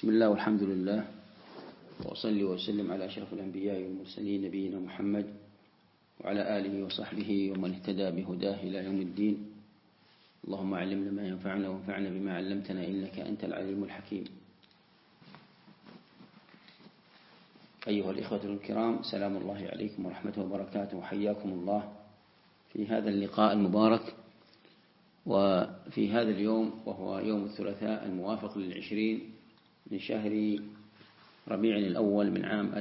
بسم الله والحمد لله، وأصلي وأسلم على أشرف الأنبياء والمرسلين نبينا محمد وعلى آله وصحبه ومن اهتدى بهداه إلى يوم الدين. اللهم علمنا ما ينفعنا وانفعنا بما علمتنا إنك أنت العليم الحكيم. أيها الإخوة الكرام، سلام الله عليكم ورحمته وبركاته، وحياكم الله في هذا اللقاء المبارك، وفي هذا اليوم وهو يوم الثلاثاء الموافق 20 من شهر ربيع الأول من عام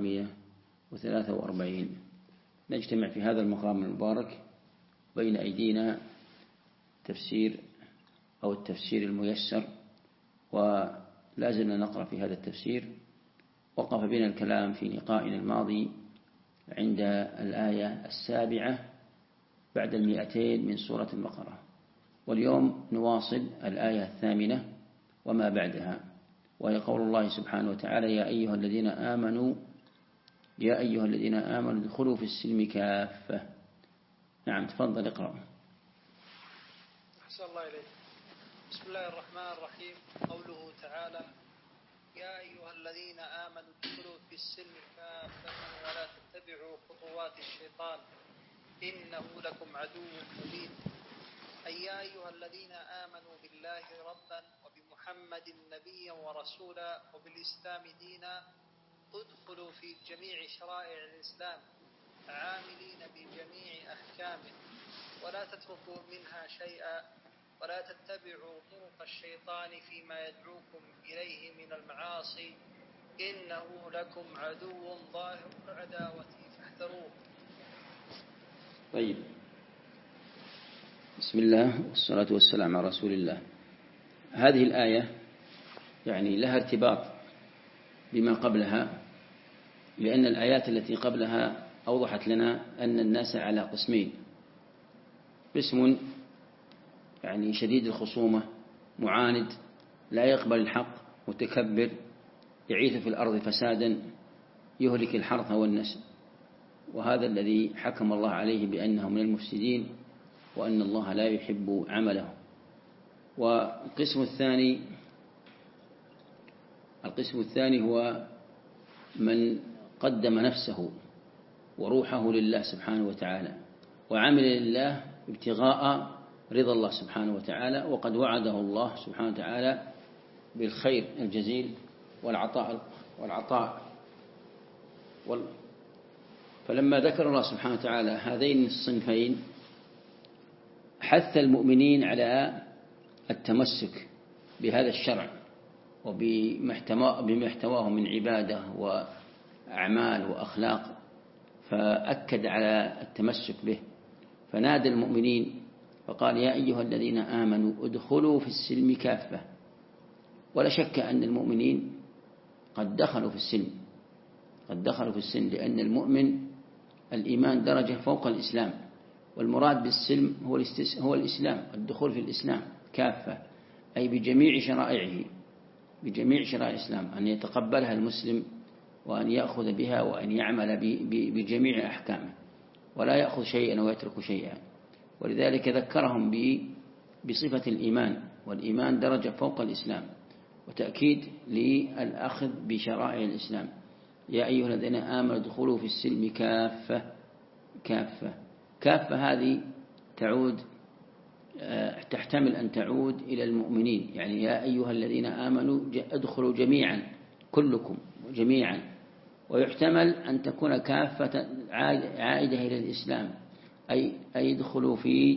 1443 نجتمع في هذا المقام المبارك. بين أيدينا تفسير أو التفسير الميسر، ولازلنا نقرأ في هذا التفسير. وقف بنا الكلام في لقائنا الماضي عند الآية 7 بعد 200 من سورة البقرة، واليوم نواصل الآية 8 وما بعدها، وهي قول الله سبحانه وتعالى: يا أيها الذين آمنوا ادخلوا في السلم كافة. نعم، تفضل اقرأ. أحسن الله إليك. بسم الله الرحمن الرحيم. قوله تعالى: يا أيها الذين آمنوا ادخلوا في السلم كافة ولا تتبعوا خطوات الشيطان إنه لكم عدو مبين. أي يا أيها الذين آمنوا بالله ربا وبمحمد نبيا ورسولا وبالإسلام دينا ادخلوا في جميع شرائع الإسلام عاملين بجميع أحكامه ولا تتركوا منها شيئا ولا تتبعوا طرق الشيطان فيما يدعوكم إليه من المعاصي إنه لكم عدو ظاهر عداوته فاحذروه. طيب، بسم الله والصلاة والسلام على رسول الله. هذه الآية يعني لها ارتباط بما قبلها، لأن الآيات التي قبلها أوضحت لنا أن الناس على قسمين: قسم يعني شديد الخصومة، معاند، لا يقبل الحق، متكبر، يعيث في الأرض فسادا، يهلك الحرث والنسل، وهذا الذي حكم الله عليه بأنه من المفسدين وأن الله لا يحب عمله. والقسم الثاني هو من قدم نفسه وروحه لله سبحانه وتعالى وعمل لله ابتغاء رضا الله سبحانه وتعالى، وقد وعده الله سبحانه وتعالى بالخير الجزيل والعطاء. فلما ذكر الله سبحانه وتعالى هذين الصنفين حث المؤمنين على التمسك بهذا الشرع وبما احتواه من عبادة وأعمال وأخلاق، فأكد على التمسك به، فنادى المؤمنين فقال: يا أيها الذين آمنوا ادخلوا في السلم كافة. ولا شك أن المؤمنين قد دخلوا في السلم، لأن المؤمن الإيمان درجة فوق الإسلام، والمراد بالسلم هو الإسلام، الدخول في الإسلام كافة، أي بجميع شرائعه، بجميع شرائع الإسلام، أن يتقبلها المسلم وأن يأخذ بها وأن يعمل بجميع أحكامه، ولا يأخذ شيئا ويترك شيئا. ولذلك ذكرهم بصفة الإيمان، والإيمان درجة فوق الإسلام، وتأكيد للأخذ بشرائع الإسلام. يا أيها الذين آمنوا ادخلوا في السلم كافة هذه تحتمل أن تعود إلى المؤمنين، يعني يا أيها الذين آمنوا ادخلوا جميعا، كلكم جميعا. ويحتمل أن تكون كافة عائدة إلى الإسلام، أي ادخلوا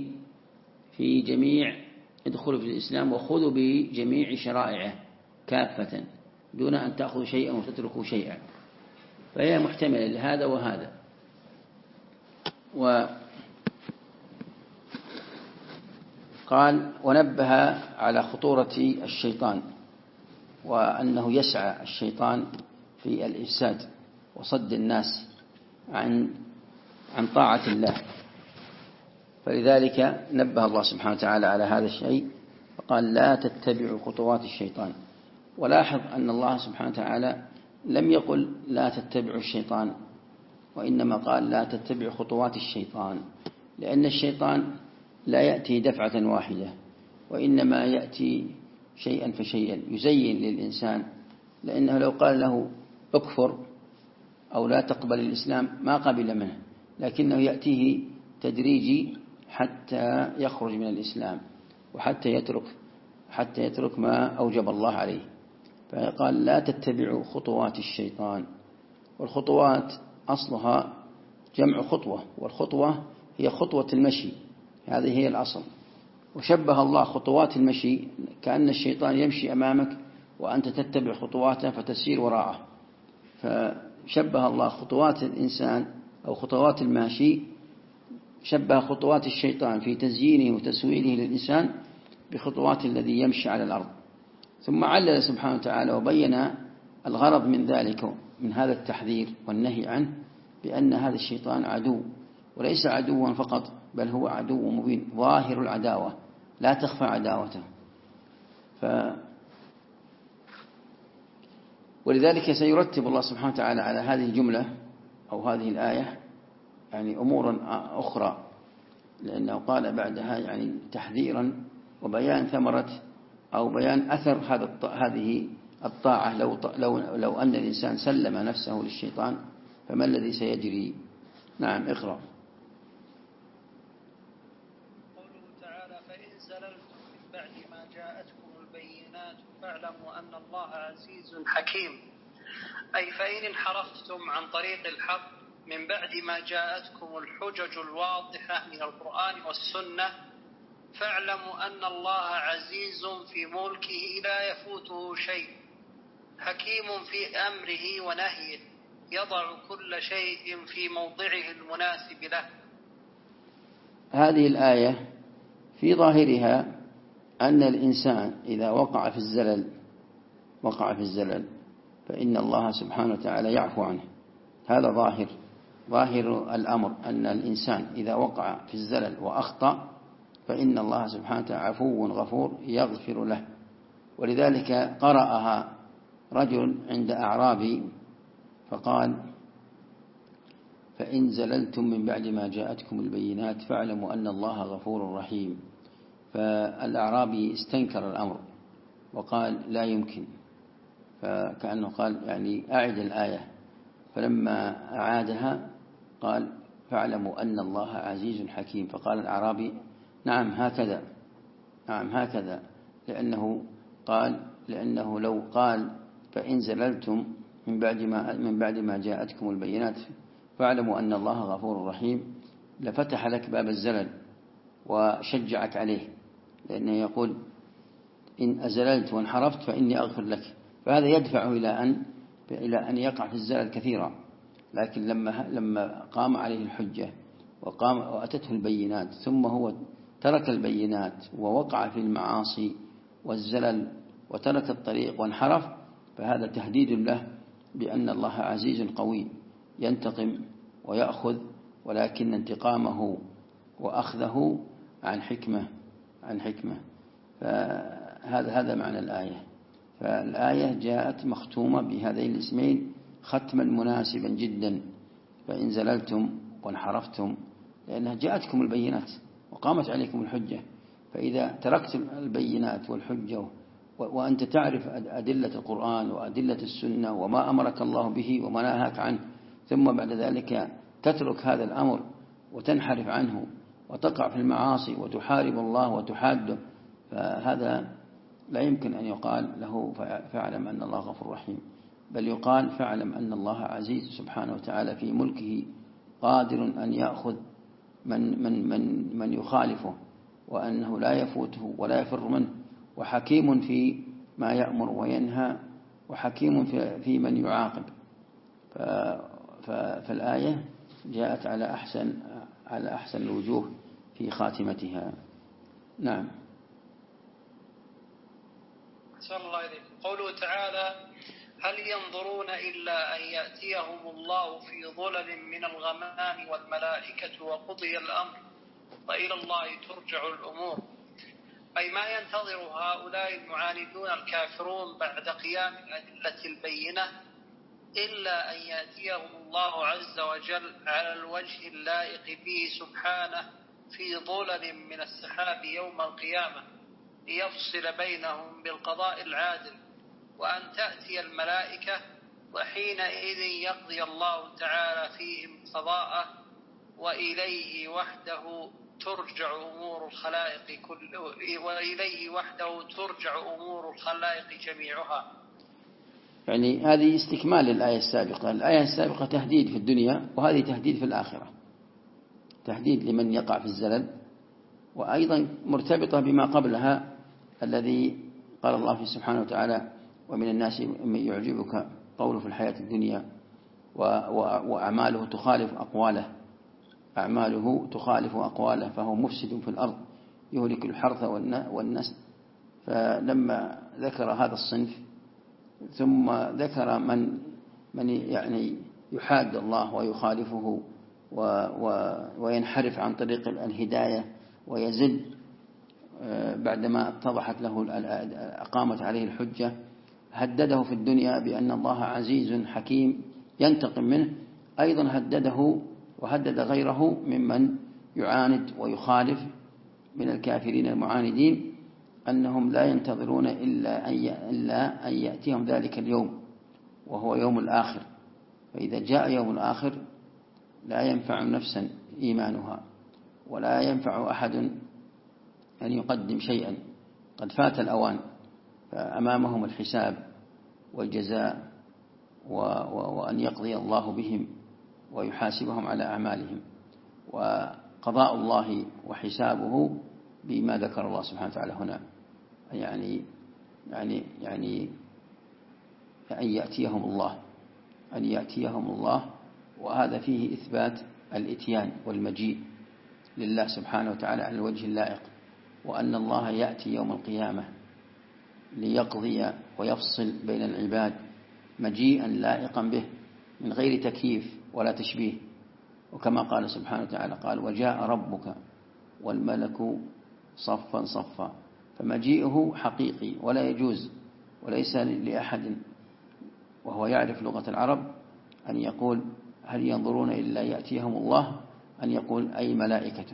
ادخلوا في الإسلام وخذوا بجميع شرائعه كافة دون أن تأخذوا شيئا وتتركوا شيئا، فهي محتملة لهذا وهذا. قال: ونبه على خطورة الشيطان، وأنه يسعى الشيطان في الإفساد وصد الناس عن طاعة الله، فلذلك نبه الله سبحانه وتعالى على هذا الشيء فقال: لا تتبعوا خطوات الشيطان. ولاحظ أن الله سبحانه وتعالى لم يقل لا تتبعوا الشيطان، وإنما قال لا تتبعوا خطوات الشيطان، لأن الشيطان لا يأتي دفعة واحدة، وإنما يأتي شيئا فشيئا، يزين للإنسان لأنه لو قال له اكفر أو لا تقبل الإسلام ما قبل منه، لكنه يأتيه تدريجي حتى يخرج من الإسلام وحتى يترك ما أوجب الله عليه. فقال لا تتبعوا خطوات الشيطان. والخطوات أصلها جمع خطوة، والخطوة هي خطوة المشي، هذه هي الأصل. وشبه الله خطوات المشي كأن الشيطان يمشي أمامك وأنت تتبع خطواته فتسير وراءه. فشبه الله خطوات الإنسان أو خطوات الماشي، شبه خطوات الشيطان في تزيينه وتسويله للإنسان بخطوات الذي يمشي على الأرض. ثم علل سبحانه وتعالى وبين الغرض من ذلك، من هذا التحذير والنهي عنه، بأن هذا الشيطان عدو، وليس عدوا فقط بل هو عدو مبين ظاهر العداوة لا تخفى عداوته. ولذلك سيرتب الله سبحانه وتعالى على هذه الجملة أو هذه الآية يعني أمورا أخرى، لأنه قال بعدها يعني تحذيرا وبيان ثمرة أو بيان أثر هذه الطاعة. لو أن الإنسان سلم نفسه للشيطان فما الذي سيجري؟ نعم اقرأ. قوله تعالى فإن زللتم من بعد ما جاءتكم البينات فاعلموا أن الله عزيز حكيم. أي فإن انحرفتم عن طريق الحق من بعد ما جاءتكم الحجج الواضحة من القرآن والسنة فاعلموا أن الله عزيز في ملكه لا يفوته شيء، حكيم في أمره ونهيه، يضع كل شيء في موضعه المناسب له. هذه الآية في ظاهرها أن الإنسان إذا وقع في الزلل فإن الله سبحانه وتعالى يعفو عنه. هذا ظاهر الأمر، أن الإنسان إذا وقع في الزلل وأخطأ فإن الله سبحانه وتعالى عفو غفور يغفر له. ولذلك قرأها رجل عند أعرابي فقال فإن زللتم من بعد ما جاءتكم البينات فاعلموا أن الله غفور رحيم. فالأعرابي استنكر الأمر وقال لا يمكن، فكأنه قال يعني أعد الآية. فلما أعادها قال فاعلموا أن الله عزيز حكيم. فقال الأعرابي نعم هكذا، لأنه لو قال فإن زللتم من بعد ما جاءتكم البينات فاعلموا أن الله غفور رحيم لفتح لك باب الزلل وشجعك عليه، لأنه يقول إن أزللت وانحرفت فإني أغفر لك، فهذا يدفعه إلى أن يقع في الزلل كثيرا. لكن لما قام عليه الحجة وأتته البينات ثم هو ترك البينات ووقع في المعاصي والزلل وترك الطريق وانحرف، فهذا تهديد له بأن الله عزيز قوي ينتقم ويأخذ، ولكن انتقامه وأخذه عن حكمة. فهذا معنى الآية. فالآية جاءت مختومة بهذين الاسمين ختما مناسبا جدا. فإن زللتم وانحرفتم لأنها جاءتكم البينات وقامت عليكم الحجة، فإذا تركت البينات والحجة وأنت تعرف أدلة القرآن وأدلة السنة وما أمرك الله به وما نهاك عنه، ثم بعد ذلك تترك هذا الأمر وتنحرف عنه وتقع في المعاصي وتحارب الله وتحاده، فهذا لا يمكن أن يقال له فاعلم أن الله غفور رحيم، بل يقال فاعلم أن الله عزيز سبحانه وتعالى في ملكه قادر أن يأخذ من يخالفه، وأنه لا يفوته ولا يفر منه، وحكيم في ما يأمر وينهى، وحكيم في من يعاقب. فالآية جاءت على أحسن الوجوه في خاتمتها. نعم. صلى الله عليه. قوله تعالى هل ينظرون إلا أن يأتيهم الله في ظلل من الغمام والملائكة وقضي الأمر وإلى الله ترجع الأمور. أي ما ينتظر هؤلاء المعاندون الكافرون بعد قيام الأدلة البينة إلا أن يأتيهم الله عز وجل على الوجه اللائق به سبحانه في ظلل من السحاب يوم القيامة ليفصل بينهم بالقضاء العادل، وأن تأتي تأتي الملائكة وحينئذ يقضي الله تعالى فيهم قضاءه وإليه وحده ترجع أمور الخلائق جميعها. يعني هذه استكمال للآية السابقة. الآية السابقة تهديد في الدنيا، وهذه تهديد في الآخرة، تهديد لمن يقع في الزلل، وأيضا مرتبطة بما قبلها الذي قال الله فيه سبحانه وتعالى: ومن الناس من يعجبك قوله في الحياة الدنيا وأعماله تخالف أقواله فهو مفسد في الأرض يهلك الحرث والنسل. فلما ذكر هذا الصنف ثم ذكر من يعني يحاد الله ويخالفه وينحرف عن طريق الهداية ويزل بعدما اتضحت له أقامت عليه الحجة، هدده في الدنيا بأن الله عزيز حكيم ينتقم منه. أيضا هدده وهدد غيره ممن يعاند ويخالف من الكافرين المعاندين أنهم لا ينتظرون إلا أن يأتيهم ذلك اليوم وهو يوم الآخر. فإذا جاء يوم الآخر لا ينفع نفسا إيمانها ولا ينفع أحد أن يقدم شيئا، قد فات الأوان، فأمامهم الحساب والجزاء وأن يقضي الله بهم ويحاسبهم على أعمالهم، وقضاء الله وحسابه بما ذكر الله سبحانه وتعالى هنا، يعني أن يأتيهم الله، وهذا فيه إثبات الإتيان والمجيء لله سبحانه وتعالى على الوجه اللائق، وأن الله يأتي يوم القيامة ليقضي ويفصل بين العباد مجيئا لائقا به من غير تكييف ولا تشبيه. وكما قال سبحانه وتعالى قال: وجاء ربك والملك صفا صفا. فمجيئه حقيقي ولا يجوز وليس لأحد وهو يعرف لغة العرب أن يقول هل ينظرون إلا يأتيهم الله، أن يقول أي ملائكته.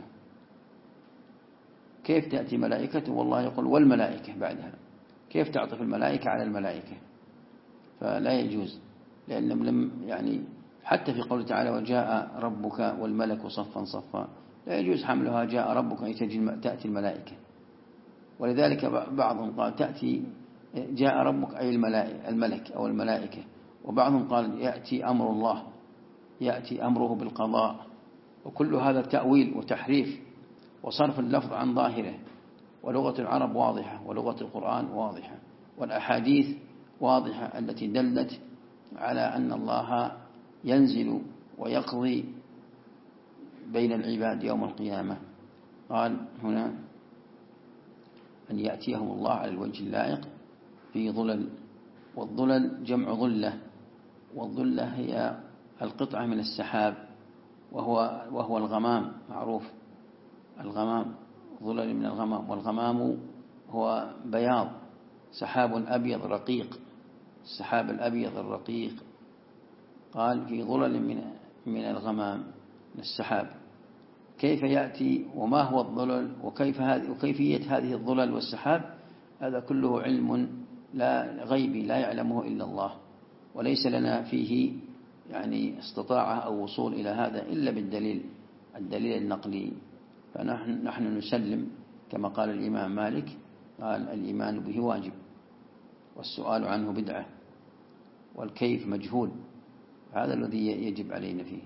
كيف تأتي ملائكته؟ والله يقول والملائكة بعدها، كيف تعطف الملائكة على الملائكة؟ فلا يجوز، لأن لم يعني حتى في قوله تعالى وجاء ربك والملك صفا صفا لا يجوز حملها جاء ربك أي تأتي الملائكة. ولذلك بعضهم قال تأتي جاء ربك أي الملك أو الملائكة، وبعضهم قال يأتي أمر الله، يأتي أمره بالقضاء. وكل هذا تأويل وتحريف وصرف اللفظ عن ظاهره. ولغة العرب واضحة، ولغة القرآن واضحة، والأحاديث واضحة التي دلت على أن الله ينزل ويقضي بين العباد يوم القيامة. قال هنا أن يأتيهم الله على الوجه اللائق في ظلل، والظلل جمع ظلة، والظلة هي القطعة من السحاب، وهو الغمام، معروف الغمام، ظلل من الغمام، والغمام هو بياض سحاب أبيض رقيق، السحاب الأبيض الرقيق. قال في ظلل من الغمام من السحاب. كيف يأتي وما هو الظلل وكيفية هذه الظلل والسحاب؟ هذا كله علم لا غيبي لا يعلمه إلا الله، وليس لنا فيه يعني استطاعة أو وصول إلى هذا إلا بالدليل النقلي. فنحن نسلم كما قال الإمام مالك، قال الإيمان به واجب والسؤال عنه بدعة والكيف مجهول، هذا الذي يجب علينا فيه.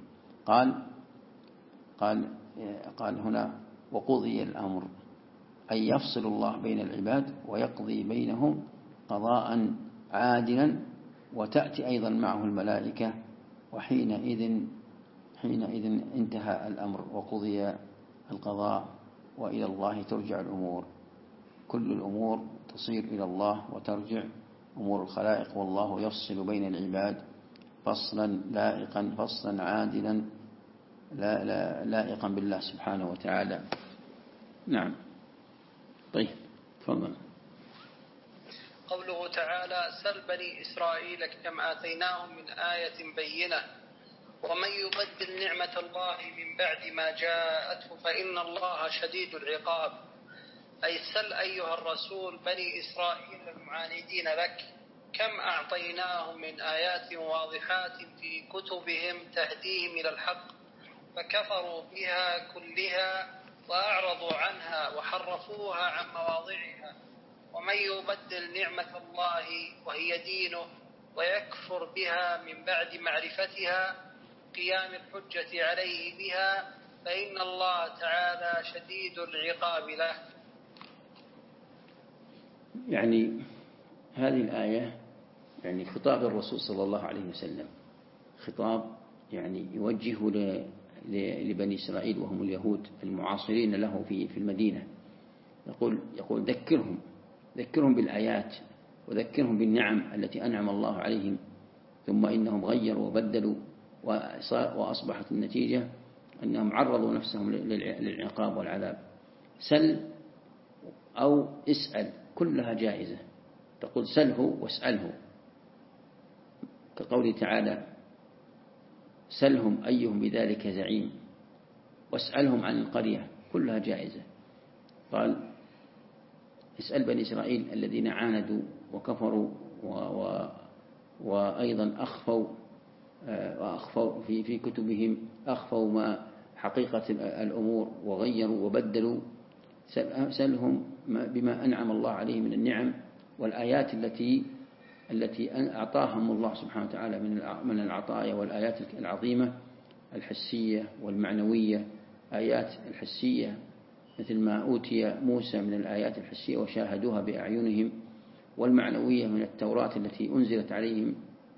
قال هنا وقضي الأمر، أي يفصل الله بين العباد ويقضي بينهم قضاء عادلا، وتأتي أيضا معه الملائكة، وحينئذ انتهى الأمر وقضي القضاء، وإلى الله ترجع الأمور. كل الأمور تصير إلى الله وترجع أمور الخلائق، والله يفصل بين العباد فصلا لائقا، فصلا عادلا لائقا بالله سبحانه وتعالى. نعم. طيب تفضل. قوله تعالى سل بني إسرائيل كم آتيناهم من آية بينة ومن يبدل نعمة الله من بعد ما جاءته فإن الله شديد العقاب. أي سل أيها الرسول بني إسرائيل المعاندين لك كم أعطيناهم من آيات واضحات في كتبهم تهديهم إلى الحق فكفروا بها كلها وأعرضوا عنها وحرفوها عن مواضعها. ومن يبدل نعمة الله وهي دينه ويكفر بها من بعد معرفتها قيام الحجة عليه بها فإن الله تعالى شديد العقاب له. يعني هذه الآية يعني خطاب الرسول صلى الله عليه وسلم، خطاب يعني يوجه لبني إسرائيل وهم اليهود المعاصرين له في المدينة. يقول ذكرهم بالآيات وذكرهم بالنعم التي أنعم الله عليهم، ثم إنهم غيروا وبدلوا وأصبحت النتيجة أنهم عرضوا نفسهم للعقاب والعذاب. سل أو اسأل كلها جائزة، تقول سله واسأله، كقوله تعالى سلهم أيهم بذلك زعيم، واسألهم عن القرية، كلها جائزة. قال اسأل بني إسرائيل الذين عاندوا وكفروا وأيضا أخفوا في كتبهم، أخفوا ما حقيقة الأمور وغيروا وبدلوا. سلهم بما أنعم الله عليه من النعم والآيات التي أعطاهم الله سبحانه وتعالى من العطايا والآيات العظيمة الحسية والمعنوية. آيات الحسية مثل ما أوتي موسى من الآيات الحسية وشاهدوها بأعينهم، والمعنوية من التوراة التي أنزلت عليهم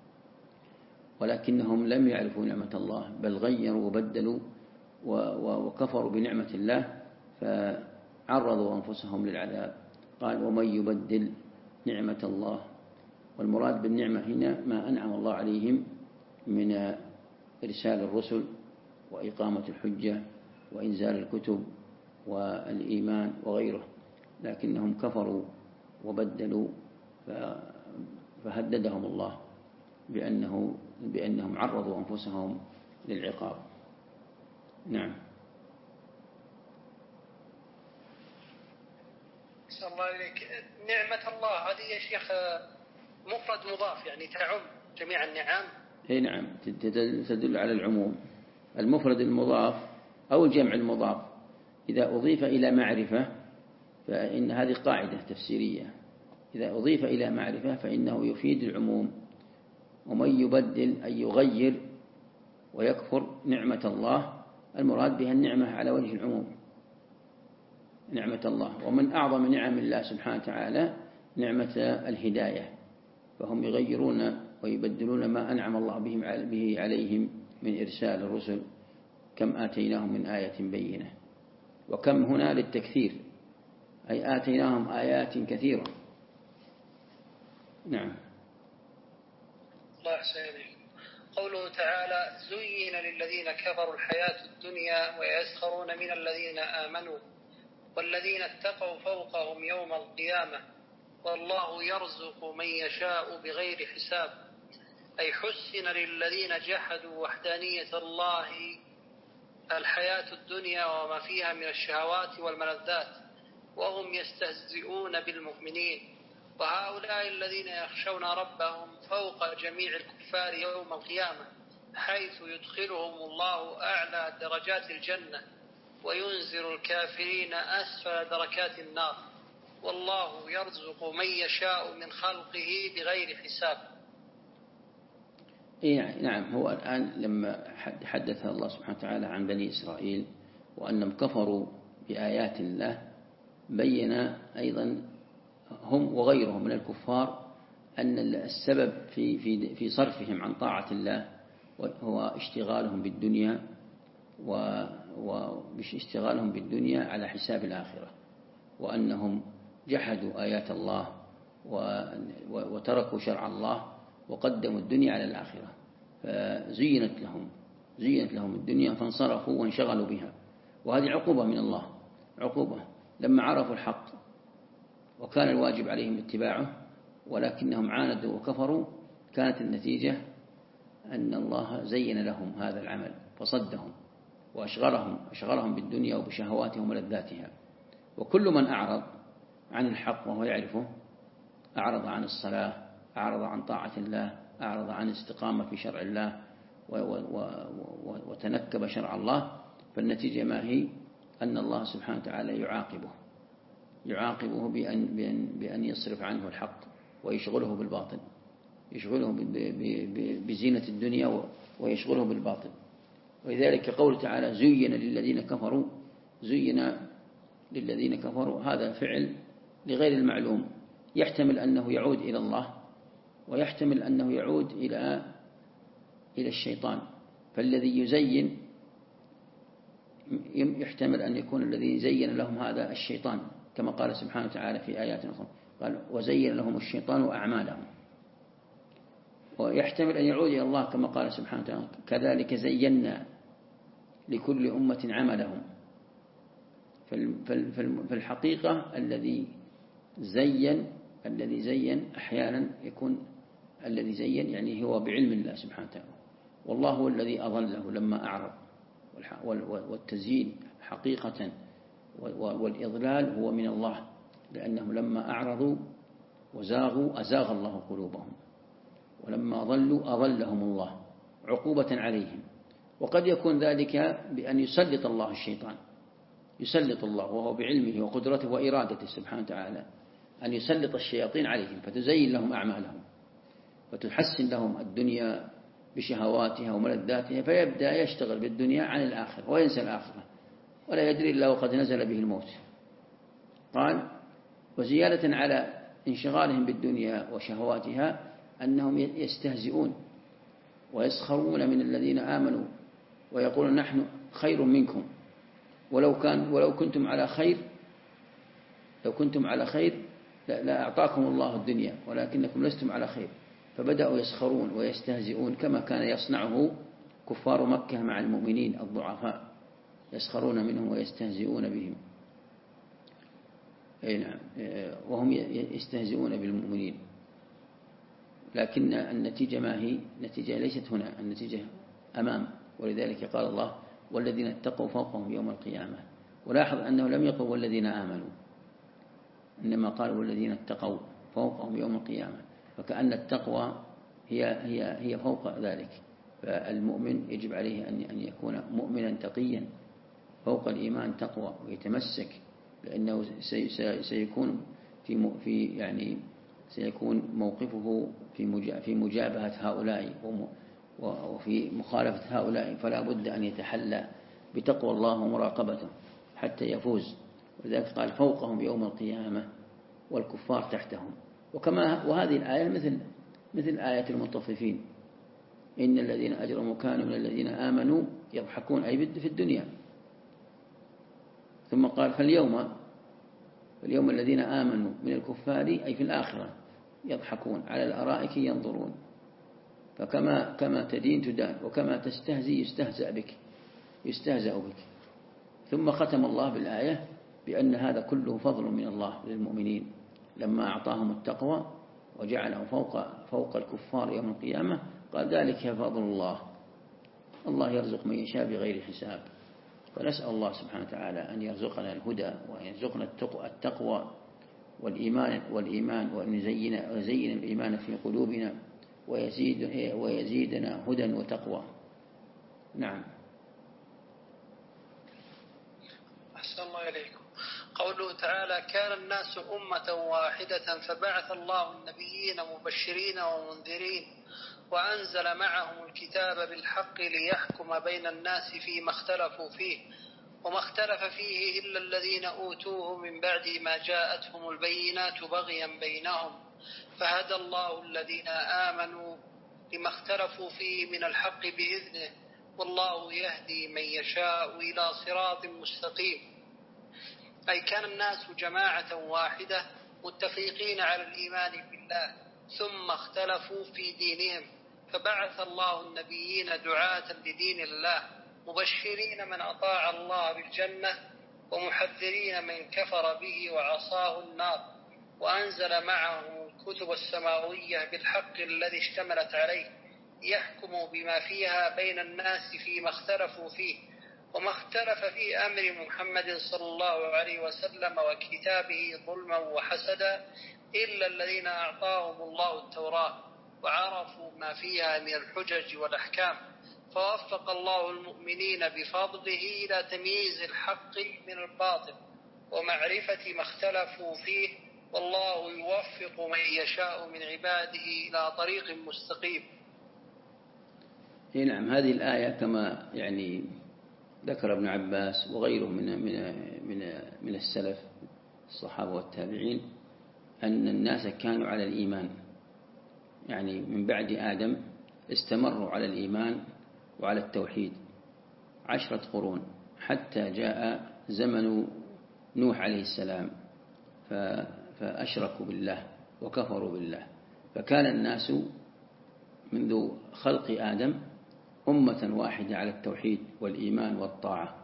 ولكنهم لم يعرفوا نعمة الله، بل غيروا وبدلوا وكفروا بنعمة الله فعرضوا أنفسهم للعذاب. قال ومن يبدل نعمة الله، والمراد بالنعمة هنا ما أنعم الله عليهم من إرسال الرسل وإقامة الحجة وإنزال الكتب والإيمان وغيره، لكنهم كفروا وبدلوا فهددهم الله بأنهم عرضوا أنفسهم للعقاب. نعم. صلى الله عليك. نعمة الله هذه يا شيخ مفرد مضاف يعني تعم جميع النعم؟ اي نعم، تدل على العموم. المفرد المضاف أو الجمع المضاف إذا أضيف إلى معرفة فإن هذه قاعدة تفسيرية، إذا أضيف إلى معرفة فإنه يفيد العموم. ومن يبدل أي يغير ويكفر نعمة الله، المراد بها النعمة على وجه العموم، نعمة الله. ومن أعظم نعم الله سبحانه وتعالى نعمة الهداية، فهم يغيرون ويبدلون ما أنعم الله به عليهم من إرسال الرسل. كم آتيناهم من آية بينة، وكم هنا للتكثير أي آتيناهم آيات كثيرة. نعم. الله يحسن. قوله تعالى زين للذين كفروا الحياة الدنيا ويسخرون من الذين آمنوا والذين اتقوا فوقهم يوم القيامة والله يرزق من يشاء بغير حساب. أي حسن للذين جحدوا وحدانية الله الحياة الدنيا وما فيها من الشهوات والملذات وهم يستهزئون بالمؤمنين. وهؤلاء الذين يخشون ربهم فوق جميع الكفار يوم القيامة، حيث يدخلهم الله أعلى درجات الجنة وينزل الكافرين أسفل دركات النار، والله يرزق من يشاء من خلقه بغير حساب. نعم. هو الآن لما حدث الله سبحانه وتعالى عن بني إسرائيل وأنهم كفروا بآيات الله، بين أيضا هم وغيرهم من الكفار أن السبب في صرفهم عن طاعة الله هو اشتغالهم بالدنيا واشتغالهم بالدنيا على حساب الآخرة، وأنهم جحدوا آيات الله وتركوا شرع الله وقدموا الدنيا على الآخرة، فزينت لهم الدنيا فانصرفوا وانشغلوا بها. وهذه عقوبة من الله، عقوبة لما عرفوا الحق وكان الواجب عليهم اتباعه ولكنهم عاندوا وكفروا، كانت النتيجة أن الله زين لهم هذا العمل فصدهم وأشغلهم بالدنيا وبشهواتهم ولذاتها. وكل من أعرض عن الحق وهو يعرفه، أعرض عن الصلاة أعرض عن طاعة الله، أعرض عن الاستقامة في شرع الله وتنكب شرع الله، فالنتيجة ما هي؟ أن الله سبحانه وتعالى يعاقبه بأن يصرف عنه الحق ويشغله بالباطل، يشغله بزينة الدنيا ويشغله بالباطل. ولذلك قول تعالى زين للذين كفروا، هذا فعل لغير المعلوم، يحتمل أنه يعود إلى الله ويحتمل أنه يعود إلى الشيطان. فالذي يزين يحتمل أن يكون الذي زين لهم هذا الشيطان، كما قال سبحانه وتعالى في آيات أخرى، قال وزين لهم الشيطان أعمالهم. ويحتمل أن يعود إلى الله كما قال سبحانه وتعالى كذلك زينا لكل أمة عملهم. فالحقيقة الذي زين أحيانا يكون الذي زين يعني هو بعلم الله سبحانه وتعالى، والله هو الذي أضله لما أعرض. والتزيين حقيقة والإضلال هو من الله، لأنهم لما أعرضوا وزاغوا أزاغ الله قلوبهم، ولما أضلوا أضلهم الله عقوبة عليهم. وقد يكون ذلك بأن يسلط الله الشيطان، يسلط الله وهو بعلمه وقدرته وإرادته سبحانه وتعالى أن يسلط الشياطين عليهم فتزين لهم أعمالهم وتحسن لهم الدنيا بشهواتها وملذاتها، فيبدأ يشتغل بالدنيا عن الآخرة وينسى الآخرة ولا يدري إلا وقد نزل به الموت. قال وزيادة على انشغالهم بالدنيا وشهواتها أنهم يستهزئون ويسخرون من الذين آمنوا ويقولون نحن خير منكم، ولو كنتم على خير لا أعطاكم الله الدنيا ولكنكم لستم على خير. فبدأوا يسخرون ويستهزئون كما كان يصنعه كفار مكة مع المؤمنين الضعفاء، يسخرون منهم ويستهزئون بهم. نعم، وهم يستهزئون بالمؤمنين، لكن النتيجة ما هي؟ النتيجة ليست هنا، النتيجة أمام. ولذلك قال الله والذين اتقوا فوقهم يوم القيامة. ولاحظ أنه لم يقل والذين آمنوا، إنما قال والذين اتقوا فوقهم يوم القيامة، فكأن التقوى هي فوق ذلك. فالمؤمن يجب عليه أن يكون مؤمنا تقيا فوق الإيمان تقوى ويتمسك، لأنه سيكون موقفه في مجابهة هؤلاء وفي مخالفة هؤلاء، فلا بد أن يتحلى بتقوى الله ومراقبته حتى يفوز. ولذلك قال فوقهم يوم القيامة والكفار تحتهم. وهذه الآية مثل آية المطففين، إن الذين أجرموا كانوا من الذين آمنوا يضحكون، أي في الدنيا. ثم قال فاليوم الذين آمنوا من الكفار أي في الآخرة يضحكون على الأرائك ينظرون. فكما تدين تدان، وكما تستهزئ يستهزأ بك. ثم ختم الله بالآية بأن هذا كله فضل من الله للمؤمنين لما أعطاهم التقوى وجعلهم فوق الكفار يوم القيامة. قال ذلك فضل الله يرزق من يشاء بغير حساب. فنسأل الله سبحانه وتعالى أن يرزقنا الهدى وأن يرزقنا التقوى والإيمان وأن يزين الإيمان في قلوبنا ويزيدنا هدى وتقوى. نعم. أحسن الله إليكم. قوله تعالى كان الناس أمة واحدة فبعث الله النبيين مبشرين ومنذرين وأنزل معهم الكتاب بالحق ليحكم بين الناس فيما اختلفوا فيه وما اختلف فيه إلا الذين أوتوه من بعد ما جاءتهم البينات بغيا بينهم فهدى الله الذين آمنوا لما اختلفوا فيه من الحق بإذنه والله يهدي من يشاء إلى صراط مستقيم. أي كان الناس جماعة واحدة متفقين على الإيمان بالله ثم اختلفوا في دينهم فبعث الله النبيين دعاة لدين الله مبشرين من أطاع الله بالجنة ومحذرين من كفر به وعصاه النار وأنزل معهم الكتب السماوية بالحق الذي اشتملت عليه يحكم بما فيها بين الناس فيما اختلفوا فيه وما اختلف في أمر محمد صلى الله عليه وسلم وكتابه ظلما وحسدا إلا الذين أعطاهم الله التوراة وعرفوا ما فيها من الحجج والأحكام، فوفق الله المؤمنين بفضله إلى تمييز الحق من الباطل ومعرفة ما اختلفوا فيه، والله يوفق من يشاء من عباده إلى طريق مستقيم. نعم، هذه الآية كما يعني ذكر ابن عباس وغيره من السلف الصحابة والتابعين أن الناس كانوا على الإيمان، يعني من بعد آدم استمروا على الإيمان وعلى التوحيد 10 قرون حتى جاء زمن نوح عليه السلام فأشركوا بالله وكفروا بالله، فكان الناس منذ خلق آدم أمة واحدة على التوحيد والإيمان والطاعة.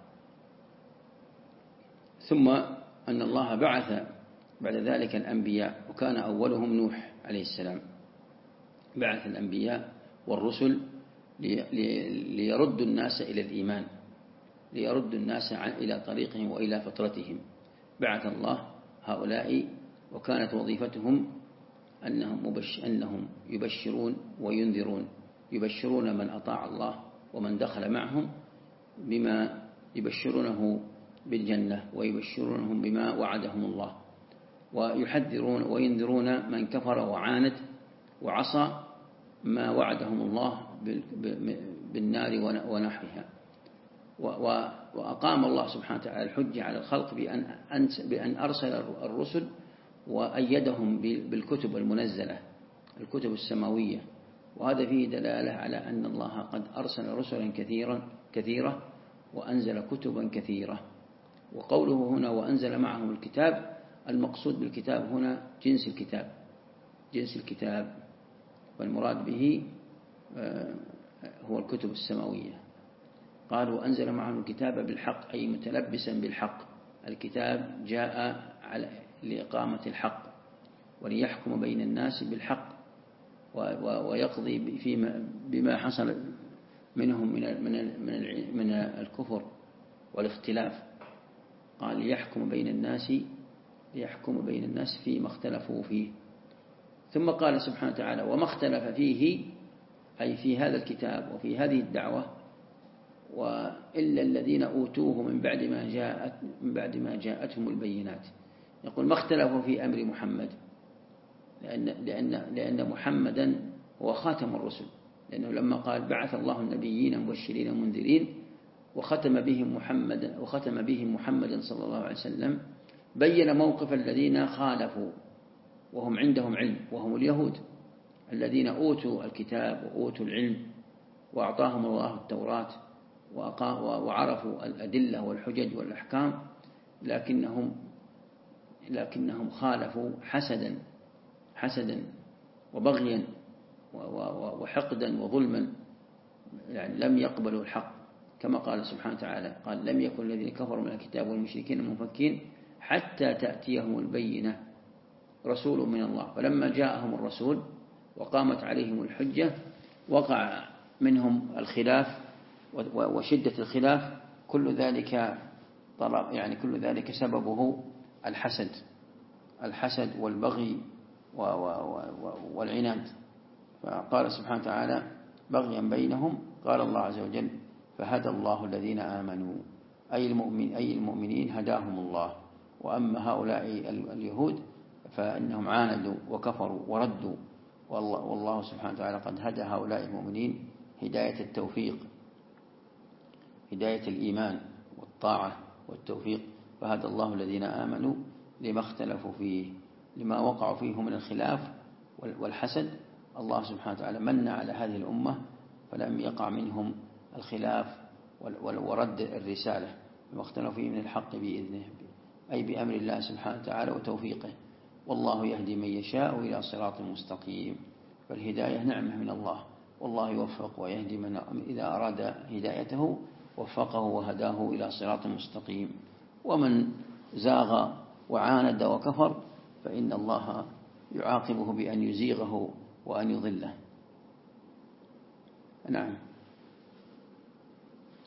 ثم أن الله بعث بعد ذلك الأنبياء، وكان أولهم نوح عليه السلام، بعث الأنبياء والرسل ليردوا الناس إلى الإيمان، ليردوا الناس إلى طريقهم وإلى فطرتهم. بعث الله هؤلاء وكانت وظيفتهم أنهم يبشرون وينذرون، يبشرون من أطاع الله ومن دخل معهم بما يبشرونه بالجنة ويبشرونهم بما وعدهم الله، ويحذرون وينذرون من كفر وعاند وعصى ما وعدهم الله بالنار ونحوها. وأقام الله سبحانه وتعالى الحجة على الخلق بأن أرسل الرسل وأيدهم بالكتب المنزلة، الكتب السماوية، وهذا فيه دلالة على أن الله قد أرسل رسلا كثيرة وأنزل كتبا كثيرة. وقوله هنا وأنزل معهم الكتاب، المقصود بالكتاب هنا جنس الكتاب، والمراد به هو الكتب السماوية. قالوا أنزل معهم الكتاب بالحق، أي متلبسا بالحق. الكتاب جاء لإقامة الحق وليحكم بين الناس بالحق ويقضي بما حصل منهم من الكفر والاختلاف. قال ليحكم بين الناس فيما اختلفوا فيه. ثم قال سبحانه وتعالى وما اختلف فيه، أي في هذا الكتاب وفي هذه الدعوة، وإلا الذين أوتوه من بعد ما جاءتهم البينات. يقول ما اختلفوا في أمر محمد، لأن محمدا هو خاتم الرسل، لأنه لما قال بعث الله النبيين مبشرين ومنذرين وختم بهم محمدا صلى الله عليه وسلم، بين موقف الذين خالفوا وهم عندهم علم، وهم اليهود الذين أوتوا الكتاب وأوتوا العلم وأعطاهم الله التوراة وعرفوا الأدلة والحجج والأحكام، لكنهم خالفوا حسدا وبغيا وحقدا وظلما، يعني لم يقبلوا الحق، كما قال سبحانه وتعالى قال لم يكن الذين كفروا من الكتاب والمشركين المنفكين حتى تأتيهم البينة رسول من الله. فلما جاءهم الرسول وقامت عليهم الحجة وقع منهم الخلاف وشدة الخلاف، كل ذلك سببه الحسد والبغي والعناد. فقال سبحانه وتعالى بغيا بينهم، قال الله عز وجل فهدى الله الذين آمنوا، أي المؤمنين هداهم الله. وأما هؤلاء اليهود فإنهم عاندوا وكفروا وردوا، والله سبحانه وتعالى قد هدى هؤلاء المؤمنين هداية التوفيق، هداية الإيمان والطاعة والتوفيق. فهدى الله الذين آمنوا لما اختلفوا فيه، لما وقعوا فيه من الخلاف والحسد. الله سبحانه وتعالى من على هذه الأمة فلم يقع منهم الخلاف ورد الرسالة، لما اختلفوا فيه من الحق بإذنه، أي بأمر الله سبحانه وتعالى وتوفيقه. والله يهدي من يشاء إلى صراط مستقيم. فالهداية نعمة من الله، والله يوفق ويهدي من إذا أراد هدايته وفقه وهداه إلى صراط مستقيم. ومن زاغ وعاند وكفر فإن الله يعاقبه بأن يزيغه وأن يضله. نعم.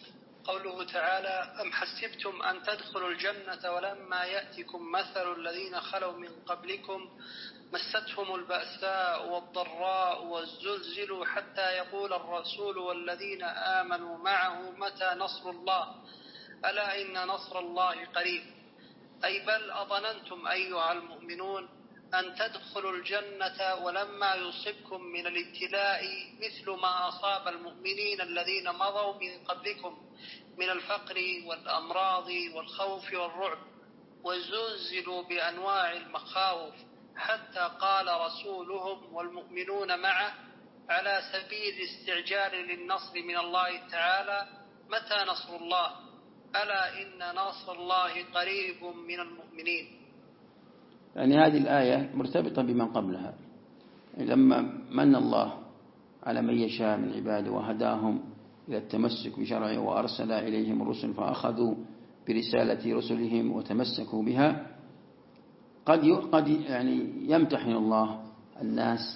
قوله تعالى: أم حسبتم أن تدخلوا الجنة ولما يأتكم مثل الذين خلوا من قبلكم مستهم البأساء والضراء والزلزلوا حتى يقول الرسول والذين آمنوا معه متى نصر الله ألا إن نصر الله قريب. أي بل أظننتم أيها المؤمنون أن تدخلوا الجنة ولما يصبكم من الابتلاء مثل ما أصاب المؤمنين الذين مضوا من قبلكم من الفقر والأمراض والخوف والرعب وزلزلوا بأنواع المخاوف حتى قال رسولهم والمؤمنون معه على سبيل الاستعجال للنصر من الله تعالى: متى نصر الله ألا إن نصر الله قريب من المؤمنين. يعني هذه الآية مرتبطة بمن قبلها، لما من الله على من يشاء من عباده وهداهم إلى التمسك بشرعه وأرسل إليهم الرسل فأخذوا برسالة رسلهم وتمسكوا بها. قد يعني يمتحن الله الناس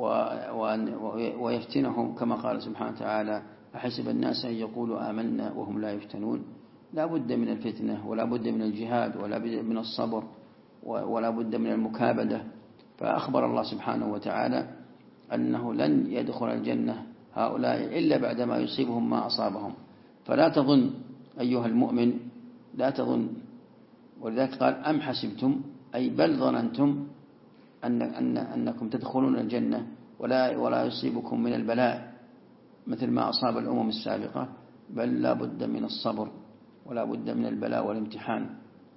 ويفتنهم كما قال سبحانه وتعالى: أحسب الناس أن يقولوا آمنا وهم لا يفتنون. لا بد من الفتنة ولا بد من الجهاد ولا بد من الصبر ولا بد من المكابدة. فأخبر الله سبحانه وتعالى أنه لن يدخل الجنة هؤلاء إلا بعدما يصيبهم ما أصابهم. فلا تظن أيها المؤمن، لا تظن. ولذلك قال: أم حسبتم، أي بل ظننتم أنكم تدخلون الجنة ولا يصيبكم من البلاء مثل ما أصاب الأمم السابقة، بل لا بد من الصبر ولا بد من البلاء والامتحان.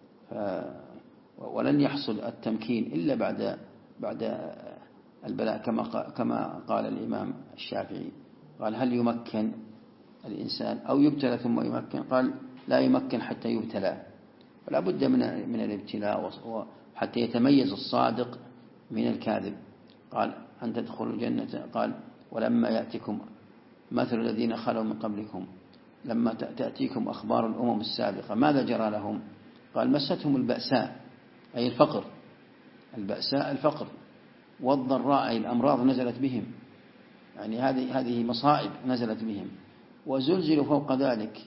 ولن يحصل التمكين إلا بعد البلاء، كما قال الإمام الشافعي، قال: هل يمكن الإنسان أو يبتلى ثم يمكن؟ قال: لا يمكن حتى يبتلى. فلا بد من الابتلاء حتى يتميز الصادق من الكاذب. قال: أن تدخلوا الجنة، قال: ولما يأتكم مثل الذين خلوا من قبلكم. لما تأتيكم أخبار الأمم السابقة ماذا جرى لهم؟ قال: مستهم البأساء، أي الفقر، البأساء الفقر، والضراء أي الأمراض نزلت بهم، يعني هذه مصائب نزلت بهم. وزلزلوا فوق ذلك،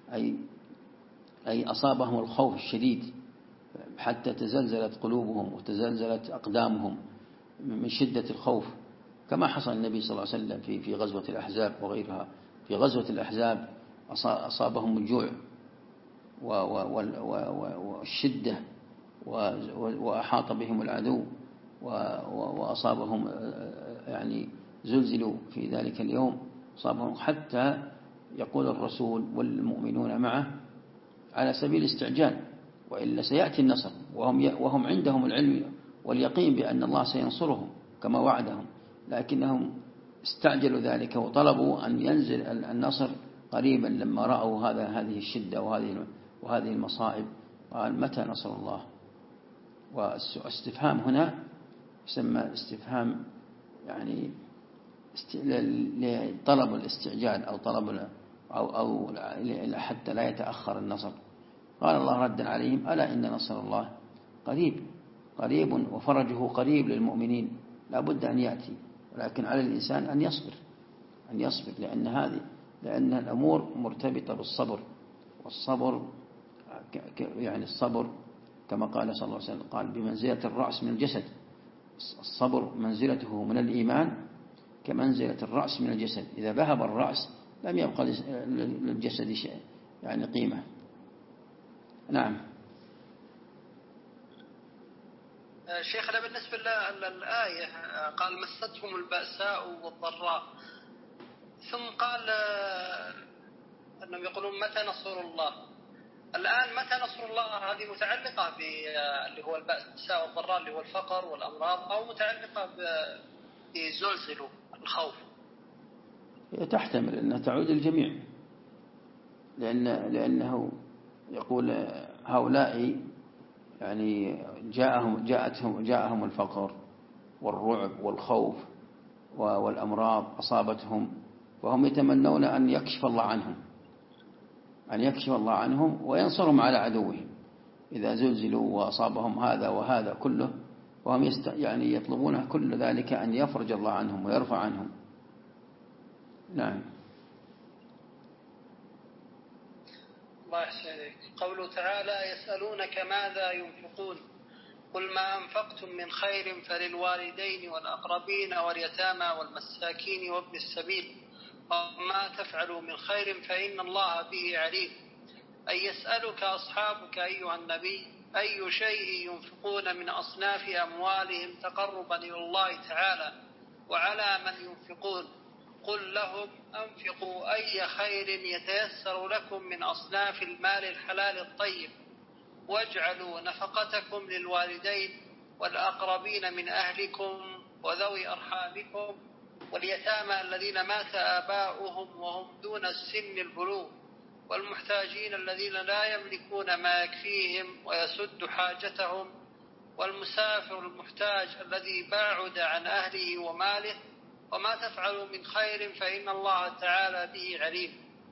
أي أصابهم الخوف الشديد حتى تزلزلت قلوبهم وتزلزلت أقدامهم من شدة الخوف، كما حصل النبي صلى الله عليه وسلم في غزوة الأحزاب وغيرها. في غزوة الأحزاب أصابهم الجوع والشدة وأحاط بهم العدو وأصابهم، يعني زلزلوا في ذلك اليوم، أصابهم حتى يقول الرسول والمؤمنون معه على سبيل الاستعجال، وإلا سيأتي النصر، وهم عندهم العلم واليقين بأن الله سينصرهم كما وعدهم، لكنهم استعجلوا ذلك وطلبوا أن ينزل النصر قريبا لما رأوا هذه الشدة وهذه المصائب. قال: متى نصر الله؟ واستفهام هنا يسمى استفهام يعني لطلب الاستعجال أو طلب أو حتى لا يتأخر النصر. قال الله ردا عليهم: ألا إن نصر الله قريب وفرجه قريب للمؤمنين. لا بد أن يأتي، ولكن على الإنسان أن يصبر لأن الأمور مرتبطة بالصبر. والصبر يعني الصبر كما قال صلى الله عليه وسلم، قال: بمنزلة الرأس من الجسد. الصبر منزلته من الإيمان كمنزلة الرأس من الجسد. إذا ذهب الرأس لم يبقى للجسد شيء، يعني قيمة. نعم. شيخنا، بالنسبة للآية قال: مستهم البأساء والضراء، ثم قال أنهم يقولون متى نصر الله. الآن متى نصر الله هذه متعلقة باللي هو البأساء والضراء اللي هو الفقر والأمراض، أو متعلقة بزلزل الخوف؟ تحتمل أنها تعود الجميع، لأنه يقول هؤلاء يعني جاءهم الفقر والرعب والخوف والأمراض أصابتهم، فهم يتمنون أن يكشف الله عنهم وينصرهم على عدوهم إذا زلزلوا وأصابهم هذا وهذا كله، وهم يعني يطلبون كل ذلك أن يفرج الله عنهم ويرفع عنهم. نعم. الله يحسن إليك. قوله تعالى يسألونك ماذا ينفقون قل ما أنفقتم من خير فللوالدين والأقربين واليتامى والمساكين وابن السبيل وما تفعلوا من خير فإن الله به عليم. أي يسألك أصحابك أيها النبي أي شيء ينفقون من أصناف أموالهم تقربا إلى الله تعالى وعلى من ينفقون. قل لهم أنفقوا أي خير يتيسر لكم من أصناف المال الحلال الطيب واجعلوا نفقتكم للوالدين والأقربين من أهلكم وذوي أرحامكم واليتامى الذين مات آباؤهم وهم دون السن البلوغ والمحتاجين الذين لا يملكون ما يكفيهم ويسد حاجتهم والمسافر المحتاج الذي باعد عن أهله وماله وما تفعلوا من خير فإن الله تعالى به عليم.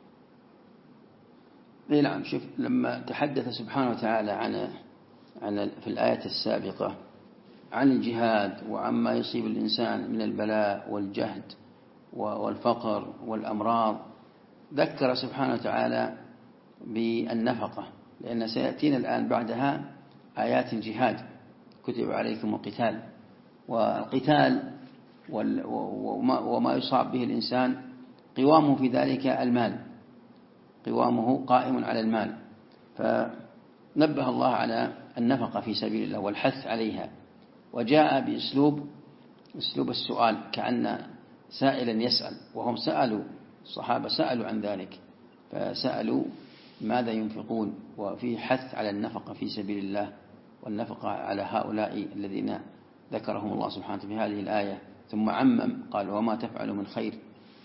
نعم. شوف لما تحدث سبحانه وتعالى عن في الآية السابقة عن الجهاد وعما يصيب الإنسان من البلاء والجهد والفقر والأمراض ذكر سبحانه وتعالى بالنفقة لأن سيأتينا الآن بعدها آيات الجهاد كتب عليكم القتال والقتال وما يصاب به الإنسان قوامه في ذلك المال قوامه قائم على المال فنبه الله على النفقة في سبيل الله والحث عليها وجاء بأسلوب السؤال كأن سائلا يسأل وهم سألوا الصحابة سألوا عن ذلك فسألوا ماذا ينفقون وفي حث على النفقة في سبيل الله والنفقة على هؤلاء الذين ذكرهم الله سبحانه في هذه الآية ثم عمم قال وما تفعلوا من خير.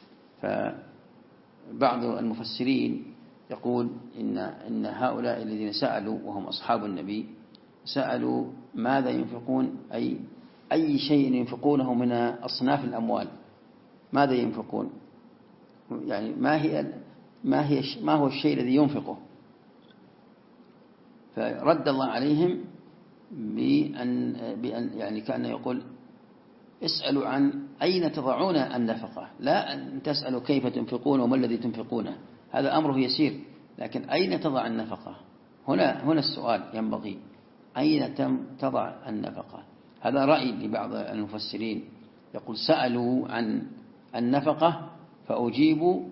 فبعض المفسرين يقول إن هؤلاء الذين سألوا وهم أصحاب النبي سألوا ماذا ينفقون أي شيء ينفقونه من أصناف الأموال ماذا ينفقون يعني ما هو الشيء الذي ينفقه فرد الله عليهم بأن يعني كأنه يقول اسألوا عن أين تضعون النفقة لا أن تسألوا كيف تنفقون وما الذي تنفقونه هذا أمره يسير لكن أين تضع النفقة هنا السؤال ينبغي أين تضع النفقة. هذا رأي لبعض المفسرين يقول سألوا عن النفقة فأجيبوا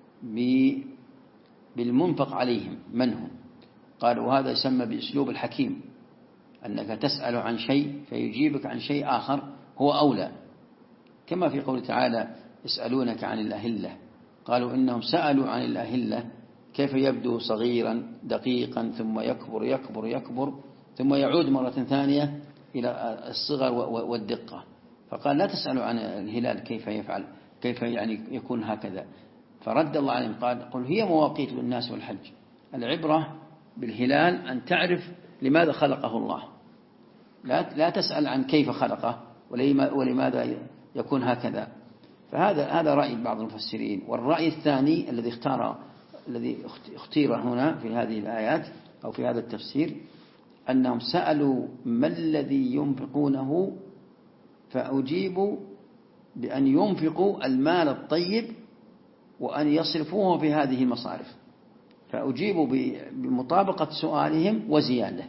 بالمنفق عليهم من هم قالوا وهذا يسمى بأسلوب الحكيم أنك تسأل عن شيء فيجيبك عن شيء آخر هو أولى كما في قول تعالى يسألونك عن الأهلة قالوا إنهم سألوا عن الأهلة كيف يبدو صغيرا دقيقا ثم يكبر ثم يعود مرة ثانية إلى الصغر والدقة فقال لا تسألوا عن الهلال كيف يفعل كيف يعني يكون هكذا فرد الله عليهم قل هي مواقيت للناس والحج العبرة بالهلال أن تعرف لماذا خلقه الله لا تسأل عن كيف خلقه ولماذا يكون هكذا. فهذا رأي بعض المفسرين. والرأي الثاني الذي اختير هنا في هذه الآيات أو في هذا التفسير أنهم سألوا ما الذي ينفقونه فأجيبوا بأن ينفقوا المال الطيب وأن يصرفوه في هذه المصارف فأجيبوا بمطابقة سؤالهم وزيادة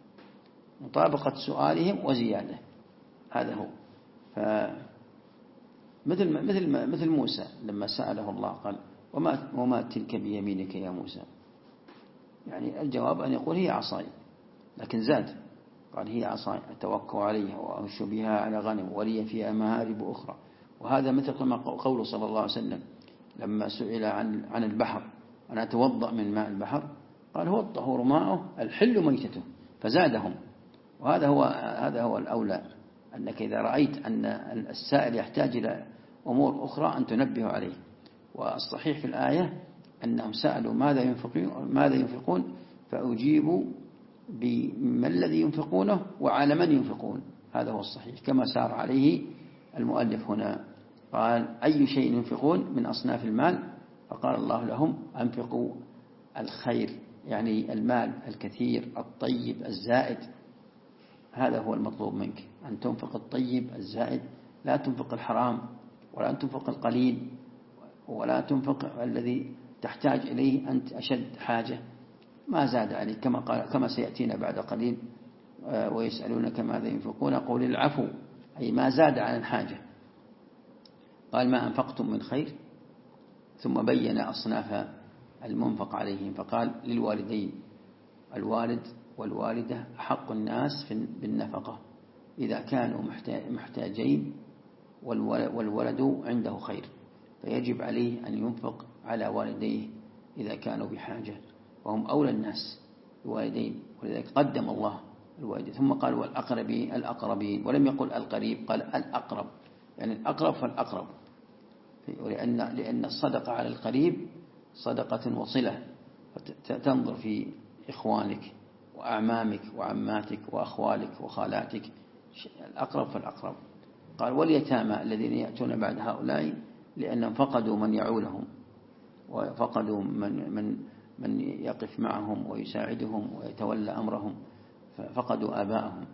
هذا هو. مثل موسى لما سأله الله قال وما تلك بيمينك يا موسى يعني الجواب أن يقول هي عصاي لكن زاد قال هي عصاي أتوكل عليها وأهش بها على غنم ولي فيها مآرب أخرى. وهذا مثل كما قوله صلى الله عليه وسلم لما سئل عن البحر أنا أتوضأ من ماء البحر قال هو الطهور ماءه الحل ميتته فزادهم. وهذا هو الأولى أنك إذا رأيت أن السائل يحتاج إلى أمور أخرى أن تنبه عليه. والصحيح في الآية أنهم سألوا ماذا ينفقون فأجيبوا بما الذي ينفقونه وعلى من ينفقون هذا هو الصحيح كما سار عليه المؤلف هنا قال أي شيء ينفقون من أصناف المال فقال الله لهم أنفقوا الخير يعني المال الكثير الطيب الزائد هذا هو المطلوب منك أن تنفق الطيب الزائد لا تنفق الحرام ولا تنفق القليل ولا تنفق الذي تحتاج إليه أنت أشد حاجة ما زاد عليه كما سيأتينا بعد قليل. ويسألونك ماذا ينفقون قل العفو، أي ما زاد عن الحاجة. قال ما أنفقتم من خير، ثم بين أصناف المنفق عليهم فقال للوالدين، الوالد والوالدة حق الناس بالنفقة إذا كانوا محتاجين والولد عنده خير، فيجب عليه أن ينفق على والديه إذا كانوا بحاجة، وهم أولى الناس الوالدين، ولذلك قدم الله الوالدين. ثم قال والأقربين، ولم يقل القريب، قال الأقرب، يعني الأقرب فالأقرب، لأن الصدقة على القريب صدقة وصلة، تنظر في إخوانك وأعمامك وعماتك وأخوالك وخالاتك، الأقرب فالأقرب. قال واليتامى الذين يأتون بعد هؤلاء لأنهم فقدوا من يعولهم، وفقدوا من يقف معهم ويساعدهم ويتولى أمرهم، ففقدوا آباءهم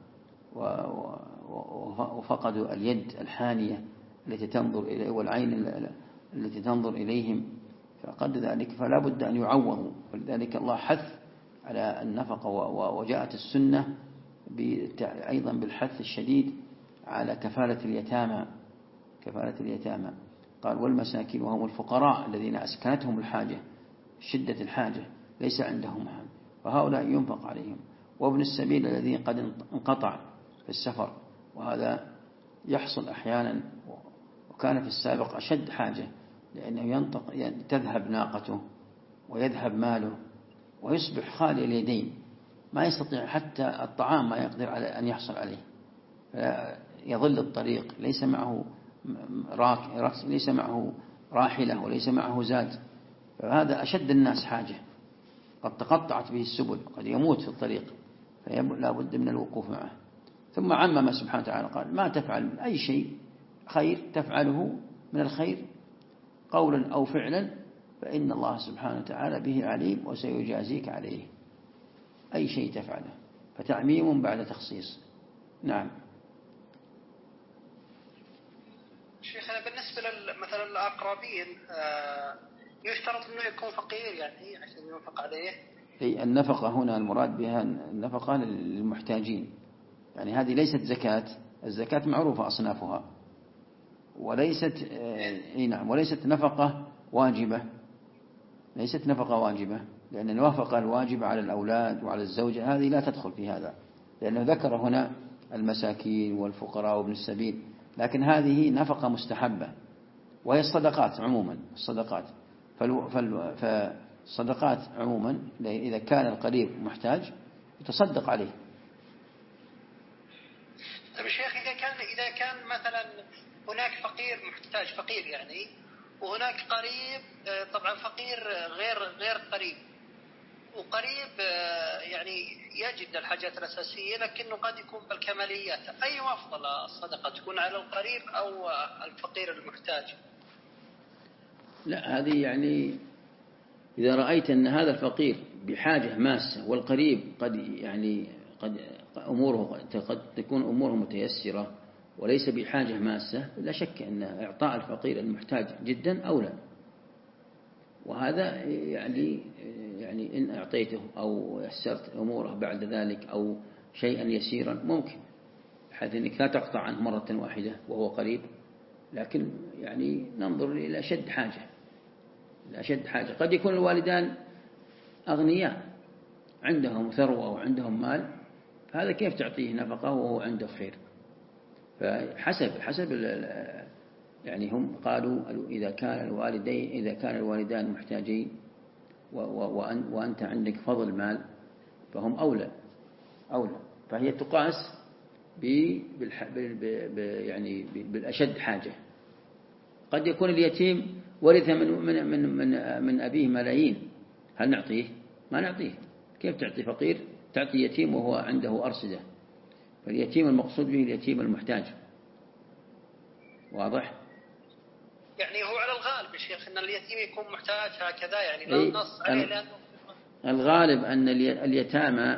وفقدوا اليد الحانية التي تنظر إليه والعين التي تنظر إليهم، فقد ذلك فلا بد أن يعوضوا. ولذلك الله حث على النفقة، وجاءت السنة أيضا بالحث الشديد على كفالة اليتامى. قال والمساكين وهم الفقراء الذين أسكنتهم الحاجة، شدة الحاجة ليس عندهم مال، فهؤلاء ينفق عليهم. وابن السبيل الذي قد انقطع في السفر، وهذا يحصل أحيانا، وكان في السابق أشد حاجة، لأنه تذهب ناقته ويذهب ماله ويصبح خالي اليدين، ما يستطيع حتى الطعام ما يقدر على أن يحصل عليه، يظل الطريق ليس معه ليس معه راحلة وليس معه زاد، فهذا أشد الناس حاجة، قد تقطعت به السبل، قد يموت في الطريق، فلا بد من الوقوف معه. ثم عمم سبحانه وتعالى قال ما تفعل من أي شيء خير تفعله من الخير قولا أو فعلا فإن الله سبحانه وتعالى به عليم وسيجازيك عليه، أي شيء تفعله، فتعميم بعد تخصيص. نعم. شيخنا بالنسبة مثلا الأقربين يشترط أنه يكون فقير يعني عشان ينفق عليه؟ أي النفقة هنا المراد بها النفقة للمحتاجين، يعني هذه ليست زكاة، الزكاة معروفة أصنافها، وليست نفقة واجبة، لأن النفقة الواجبة على الأولاد وعلى الزوجة هذه لا تدخل في هذا، لأنه ذكر هنا المساكين والفقراء وابن السبيل، لكن هذه نفقة مستحبة، وهي الصدقات عموما. فالصدقات عموما إذا كان القريب محتاج يتصدق عليه. طيب الشيخ إذا كان مثلا هناك فقير محتاج فقير يعني، وهناك قريب طبعا فقير غير قريب، وقريب يعني يجد الحاجات الأساسية لكنه قد يكون بالكماليات، أي أفضل الصدقة تكون على القريب أو الفقير المحتاج؟ لا، هذه يعني إذا رأيت أن هذا الفقير بحاجة ماسة والقريب قد تكون أموره متيسرة وليس بحاجة ماسة، لا شك أن إعطاء الفقير المحتاج جدا أولى. وهذا يعني إن أعطيته أو يسرت أموره بعد ذلك أو شيئا يسيرا ممكن، حيث أنك لا تقطع عنه مرة واحدة وهو قريب، لكن يعني ننظر إلى أشد حاجة. قد يكون الوالدان أغنياء عندهم ثروة وعندهم مال، فهذا كيف تعطيه نفقة وهو عنده خير؟ فحسب يعني هم قالوا إذا كان الوالدان محتاجين وأنت عندك فضل مال فهم أولى، فهي تقاس بالأشد حاجة. قد يكون اليتيم ورث من أبيه ملايين، هل نعطيه؟ ما نعطيه. كيف تعطي فقير؟ تعطي يتيم وهو عنده أرصدة. فاليتيم المقصود به اليتيم المحتاج. واضح؟ يعني هو على الغالب يا شيخ أن اليتيم يكون محتاج هكذا، يعني لا نص عليه لأنه الغالب أن اليتامى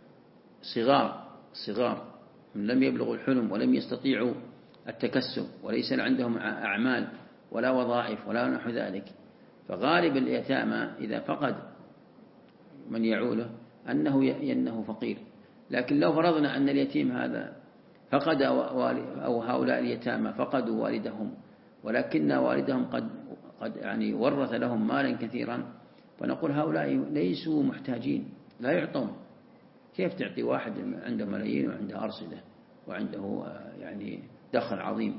صغار لم يبلغوا الحلم ولم يستطيعوا التكسب وليس عندهم أعمال ولا وظائف ولا نحو ذلك، فغالب اليتامى إذا فقد من يعوله أنه فقير. لكن لو فرضنا أن اليتيم هذا فقد أو هؤلاء اليتامى فقدوا والدهم، ولكن والدهم قد يعني ورث لهم مالا كثيرا، فنقول هؤلاء ليسوا محتاجين، لا يعطون. كيف تعطي واحد عنده ملايين وعنده أرصدة وعنده يعني دخل عظيم؟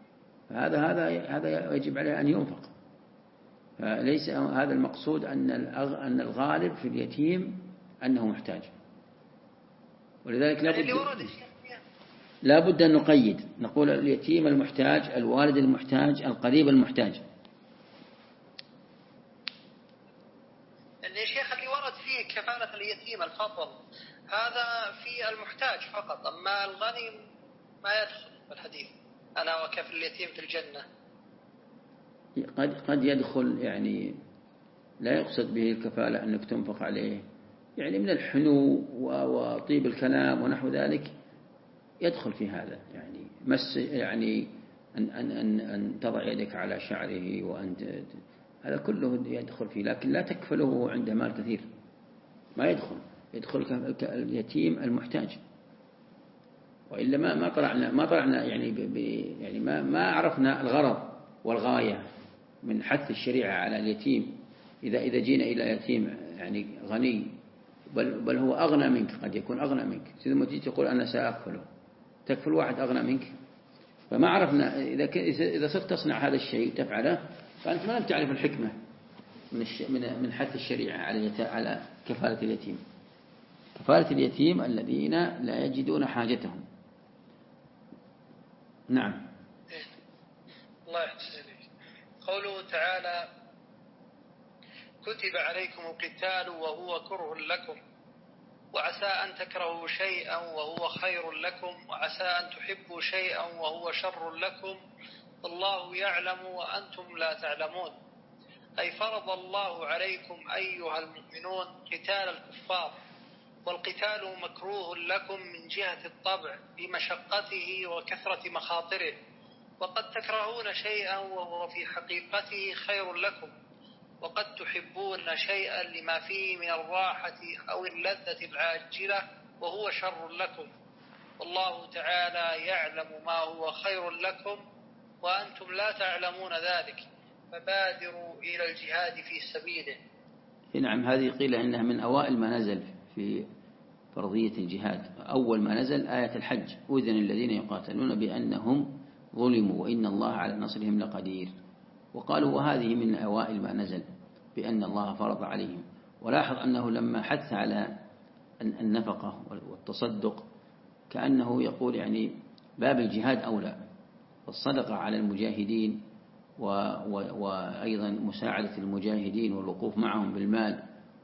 هذا يجب عليه أن ينفق. فليس هذا المقصود أن الغالب في اليتيم أنه محتاج. ولذلك لا بد أن نقيد، نقول اليتيم المحتاج، الوالد المحتاج، القريب المحتاج. يا شيخ اللي ورد فيه كفالة اليتيم الفضل هذا في المحتاج فقط، أما الغني ما يدخل في الحديث أنا وكفل اليتيم في الجنة. قد يدخل، يعني لا يقصد به الكفالة أنك تنفق عليه، يعني من الحنو وطيب الكلام ونحو ذلك يدخل في هذا، يعني يعني أن تضع يدك على شعره هذا كله يدخل فيه، لكن لا تكفله وهو عنده مال كثير، ما يدخل اليتيم المحتاج. وإلا ما طلعنا يعني ما عرفنا الغرض والغاية من حث الشريعة على اليتيم. إذا جينا إلى يتيم يعني غني بل هو أغنى منك، قد يكون أغنى منك، ثم تيجي تقول أنا سأكفله، تكفل واحد أغنى منك؟ فما عرفنا. إذا صرت تصنع هذا الشيء تفعله فأنت ما لم تعرف الحكمة من حث الشريعة على كفالة اليتيم. كفالة اليتيم الذين لا يجدون حاجتهم. نعم. الله يحسن إليك. قوله تعالى كتب عليكم القتال وهو كره لكم وعسى أن تكرهوا شيئا وهو خير لكم وعسى أن تحبوا شيئا وهو شر لكم الله يعلم وأنتم لا تعلمون. أي فرض الله عليكم أيها المؤمنون قتال الكفار، والقتال مكروه لكم من جهة الطبع بمشقته وكثرة مخاطره، وقد تكرهون شيئا وهو في حقيقته خير لكم، وقد تحبون شيئا لما فيه من الراحة أو اللذة العاجلة وهو شر لكم، والله تعالى يعلم ما هو خير لكم وأنتم لا تعلمون ذلك، فبادروا إلى الجهاد في سبيله. نعم. هذه قيل إنها من أوائل ما نزل في فرضية الجهاد. أول ما نزل آية الحج أذن الذين يقاتلون بأنهم ظلموا وإن الله على نصرهم لقدير. وقالوا وهذه من أوائل ما نزل بأن الله فرض عليهم. ولاحظ أنه لما حث على النفقة والتصدق كأنه يقول يعني باب الجهاد أولى، والصدقة على المجاهدين وأيضا مساعدة المجاهدين والوقوف معهم بالمال.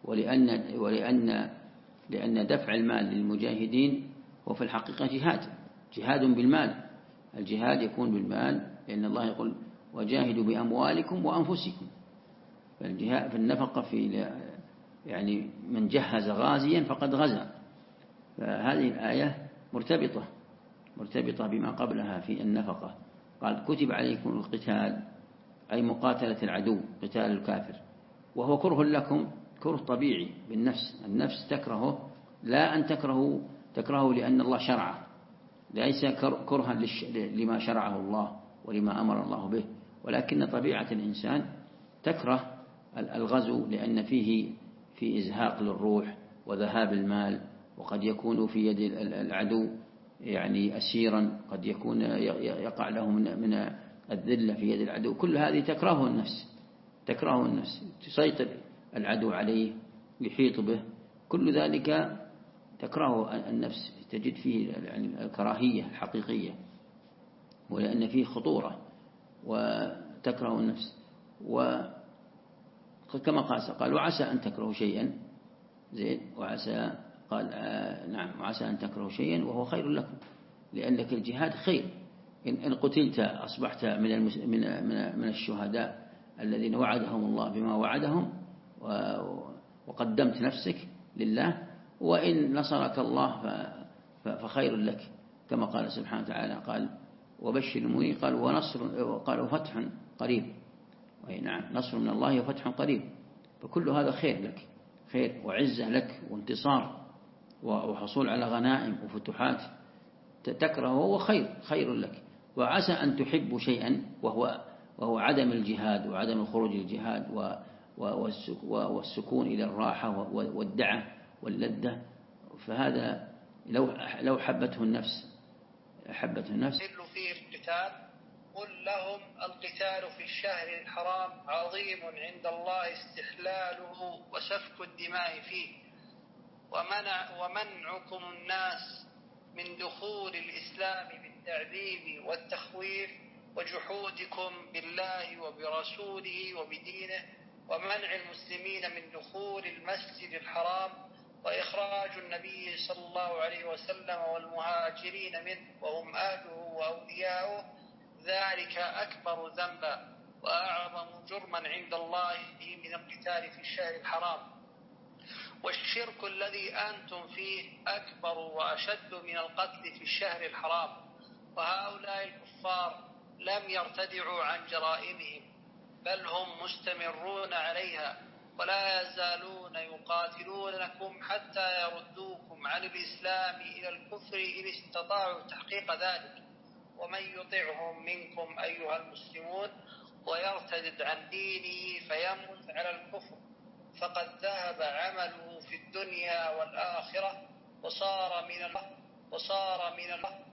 لأن دفع المال للمجاهدين هو في الحقيقة جهاد بالمال. الجهاد يكون بالمال، لأن الله يقول وجاهدوا بأموالكم وأنفسكم. فالنفقة في يعني من جهز غازيا فقد غزا. فهذه الآية مرتبطة بما قبلها في النفقة. قال كتب عليكم القتال أي مقاتلة العدو، قتال الكافر، وهو كره لكم، كره طبيعي بالنفس. النفس تكرهه، لا أن تكرهه لأن الله شرعه، ليس كرها لما شرعه الله ولما أمر الله به، ولكن طبيعة الإنسان تكره الغزو لأن فيه في إزهاق للروح وذهاب المال، وقد يكون في يد العدو يعني أسيرا، قد يكون يقع له من الذلة في يد العدو. كل هذه تكرهه النفس، تسيطر العدو عليه، يحيط به، كل ذلك تكرهه النفس، تجد فيه يعني الكراهية الحقيقية، ولأن فيه خطورة وتكره النفس. وكما قال وعسى أن تكرهوا شيئا زين، وعسى قال نعم وعسى أن تكرهوا شيئا وهو خير لكم، لأنك الجهاد خير. إن قتلت أصبحت من الشهداء الذين وعدهم الله بما وعدهم وقدمت نفسك لله، وإن نصرك الله فخير لك، كما قال سبحانه وتعالى قال وبشر المؤمنين قال وفتح قريب. نعم نصر من الله وفتح قريب، فكل هذا خير لك، خير وعزة لك وانتصار وحصول على غنائم وفتوحات تكرهه وهو خير لك. وعسى أن تحبوا شيئا وهو عدم الجهاد وعدم الخروج للجهاد والسكون إلى الراحة والدعة واللذة، فهذا لو حبته النفس فيه القتال. قل لهم القتال في الشهر الحرام عظيم عند الله استحلاله وسفك الدماء فيه ومنعكم الناس من دخول الإسلام بالتعذيب والتخويف وجحودكم بالله وبرسوله وبدينه ومنع المسلمين من دخول المسجد الحرام وإخراج النبي صلى الله عليه وسلم والمهاجرين منه وهم أهله وأولياؤه، ذلك أكبر ذنبا وأعظم جرما عند الله من القتال في الشهر الحرام. والشرك الذي أنتم فيه أكبر وأشد من القتل في الشهر الحرام. وهؤلاء الكفار لم يرتدعوا عن جرائمهم بل هم مستمرون عليها ولا يزالون يقاتلونكم حتى يردوكم عن الإسلام إلى الكفر إن استطاعوا تحقيق ذلك. ومن يطعهم منكم أيها المسلمون ويرتد عن دينه فيمت على الكفر فقد ذهب عمله في الدنيا والآخرة وصار من الله